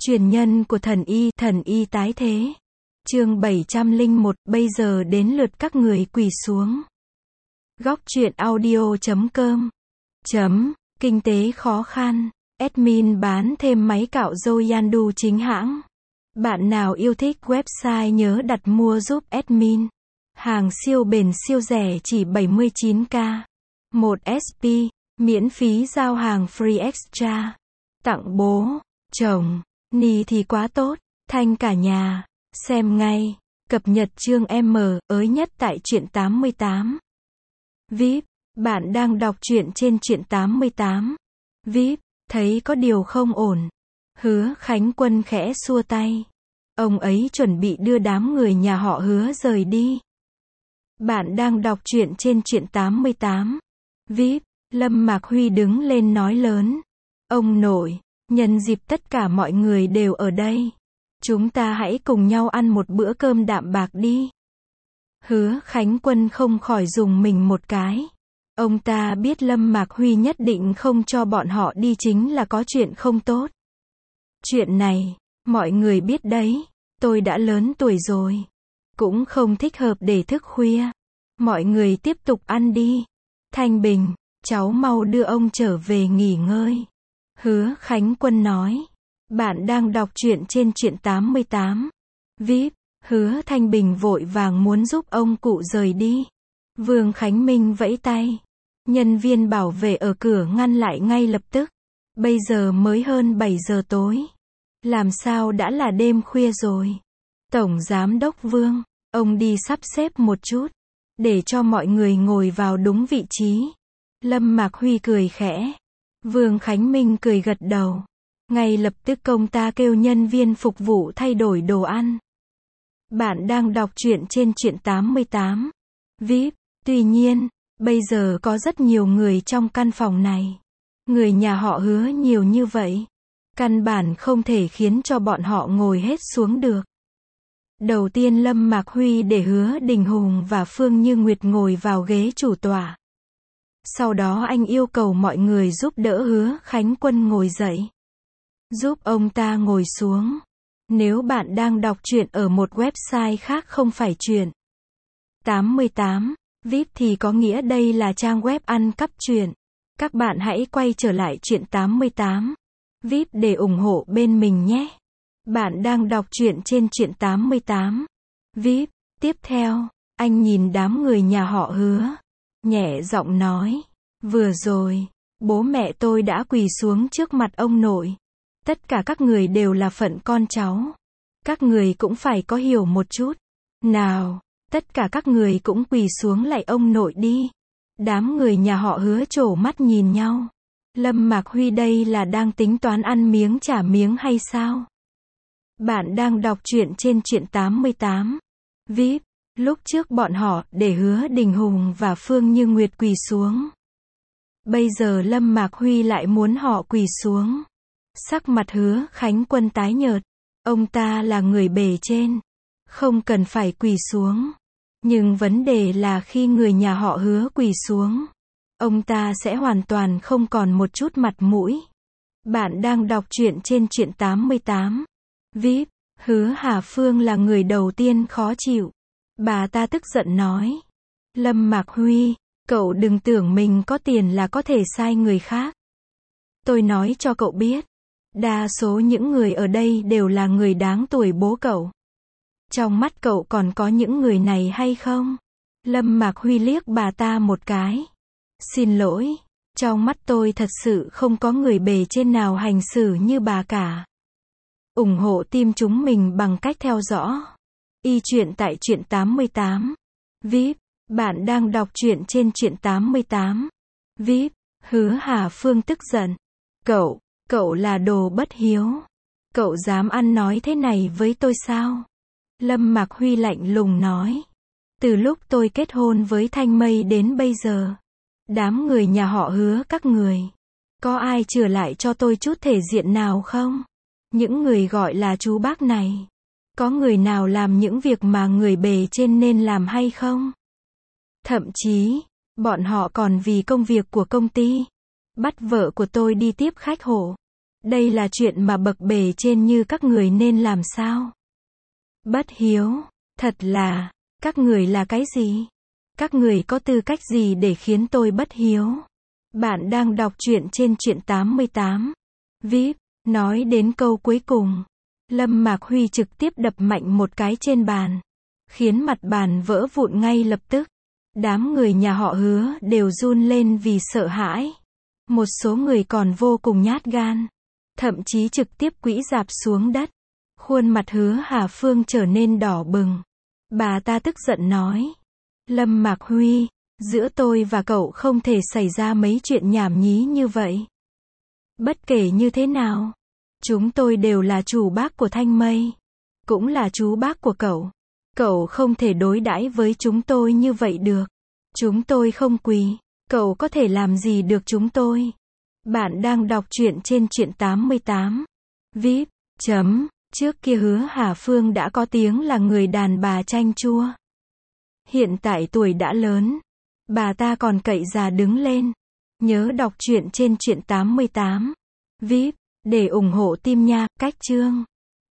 Truyền nhân của thần y tái thế. Chương 701, bây giờ đến lượt các người quỳ xuống. Góc truyện audio.com. Kinh tế khó khăn. Admin bán thêm máy cạo râu Yandu chính hãng. Bạn nào yêu thích website nhớ đặt mua giúp admin. Hàng siêu bền siêu rẻ chỉ 79k. 1 SP, miễn phí giao hàng free extra. Tặng bố, chồng, ni thì quá tốt, thanh cả nhà. Xem ngay, cập nhật chương M, ới nhất tại truyện 88. VIP, bạn đang đọc truyện trên truyện 88. VIP, thấy có điều không ổn. Hứa Khánh Quân khẽ xua tay. Ông ấy chuẩn bị đưa đám người nhà họ Hứa rời đi. Bạn đang đọc truyện trên truyện 88. VIP, Lâm Mạc Huy đứng lên nói lớn. Ông nội, nhân dịp tất cả mọi người đều ở đây. Chúng ta hãy cùng nhau ăn một bữa cơm đạm bạc đi. Hứa Khánh Quân không khỏi rùng mình một cái. Ông ta biết Lâm Mạc Huy nhất định không cho bọn họ đi chính là có chuyện không tốt. Chuyện này, mọi người biết đấy, tôi đã lớn tuổi rồi. Cũng không thích hợp để thức khuya. Mọi người tiếp tục ăn đi. Thanh Bình, cháu mau đưa ông trở về nghỉ ngơi. Hứa Khánh Quân nói. Bạn đang đọc truyện trên truyện 88. VIP, Hứa Thanh Bình vội vàng muốn giúp ông cụ rời đi. Vương Khánh Minh vẫy tay. Nhân viên bảo vệ ở cửa ngăn lại ngay lập tức. Bây giờ mới hơn 7 giờ tối. Làm sao đã là đêm khuya rồi. Tổng Giám đốc Vương, ông đi sắp xếp một chút. Để cho mọi người ngồi vào đúng vị trí. Lâm Mạc Huy cười khẽ. Vương Khánh Minh cười gật đầu. Ngay lập tức ông ta kêu nhân viên phục vụ thay đổi đồ ăn. Bạn đang đọc truyện trên truyện 88. VIP, tuy nhiên, bây giờ có rất nhiều người trong căn phòng này. Người nhà họ Hứa nhiều như vậy. Căn bản không thể khiến cho bọn họ ngồi hết xuống được. Đầu tiên Lâm Mạc Huy để Hứa Đình Hùng và Phương Như Nguyệt ngồi vào ghế chủ tọa. Sau đó anh yêu cầu mọi người giúp đỡ Hứa Khánh Quân ngồi dậy. Giúp ông ta ngồi xuống. Nếu bạn đang đọc truyện ở một website khác không phải truyện 88 VIP thì có nghĩa đây là trang web ăn cắp truyện. Các bạn hãy quay trở lại truyện 88 VIP để ủng hộ bên mình nhé. Bạn đang đọc truyện trên truyện 88 VIP. Tiếp theo, anh nhìn đám người nhà họ Hứa, nhẹ giọng nói. Vừa rồi, bố mẹ tôi đã quỳ xuống trước mặt ông nội. Tất cả các người đều là phận con cháu. Các người cũng phải có hiểu một chút. Nào, tất cả các người cũng quỳ xuống lạy ông nội đi. Đám người nhà họ Hứa trổ mắt nhìn nhau. Lâm Mạc Huy đây là đang tính toán ăn miếng trả miếng hay sao? Bạn đang đọc truyện trên truyện 88. VIP, lúc trước bọn họ để Hứa Đình Hùng và Phương Như Nguyệt quỳ xuống. Bây giờ Lâm Mạc Huy lại muốn họ quỳ xuống. Sắc mặt Hứa Khánh Quân tái nhợt. Ông ta là người bề trên. Không cần phải quỳ xuống. Nhưng vấn đề là khi người nhà họ Hứa quỳ xuống, ông ta sẽ hoàn toàn không còn một chút mặt mũi. Bạn đang đọc truyện trên truyện 88. VIP, Hứa Hà Phương là người đầu tiên khó chịu. Bà ta tức giận nói. Lâm Mạc Huy, cậu đừng tưởng mình có tiền là có thể sai người khác. Tôi nói cho cậu biết. Đa số những người ở đây đều là người đáng tuổi bố cậu. Trong mắt cậu còn có những người này hay không? Lâm Mạc Huy liếc bà ta một cái. Xin lỗi, trong mắt tôi thật sự không có người bề trên nào hành xử như bà cả. Ủng hộ team chúng mình bằng cách theo dõi y truyện tại truyện 88. VIP, bạn đang đọc truyện trên truyện 88. VIP, Hứa Hà Phương tức giận. Cậu là đồ bất hiếu. Cậu dám ăn nói thế này với tôi sao? Lâm Mạc Huy lạnh lùng nói. Từ lúc tôi kết hôn với Thanh Mây đến bây giờ, đám người nhà họ Hứa các người, có ai chừa lại cho tôi chút thể diện nào không? Những người gọi là chú bác này, có người nào làm những việc mà người bề trên nên làm hay không? Thậm chí, bọn họ còn vì công việc của công ty, bắt vợ của tôi đi tiếp khách hộ. Đây là chuyện mà bậc bề trên như các người nên làm sao? Bất hiếu, thật là, các người là cái gì? Các người có tư cách gì để khiến tôi bất hiếu? Bạn đang đọc truyện trên truyện 88. VIP, nói đến câu cuối cùng. Lâm Mạc Huy trực tiếp đập mạnh một cái trên bàn, khiến mặt bàn vỡ vụn ngay lập tức. Đám người nhà họ Hứa đều run lên vì sợ hãi. Một số người còn vô cùng nhát gan, thậm chí trực tiếp quỵ rạp xuống đất. Khuôn mặt Hứa Hà Phương trở nên đỏ bừng. Bà ta tức giận nói: Lâm Mạc Huy, giữa tôi và cậu không thể xảy ra mấy chuyện nhảm nhí như vậy. Bất kể như thế nào, chúng tôi đều là chủ bác của Thanh Mây, cũng là chú bác của cậu. Cậu không thể đối đãi với chúng tôi như vậy được. Chúng tôi không quỳ, cậu có thể làm gì được chúng tôi? Bạn đang đọc truyện trên truyện 88. VIP. Trước kia Hứa Hà Phương đã có tiếng là người đàn bà chanh chua. Hiện tại tuổi đã lớn, bà ta còn cậy già đứng lên. Nhớ đọc truyện trên truyện 88. VIP. Để ủng hộ team nha, cách chương.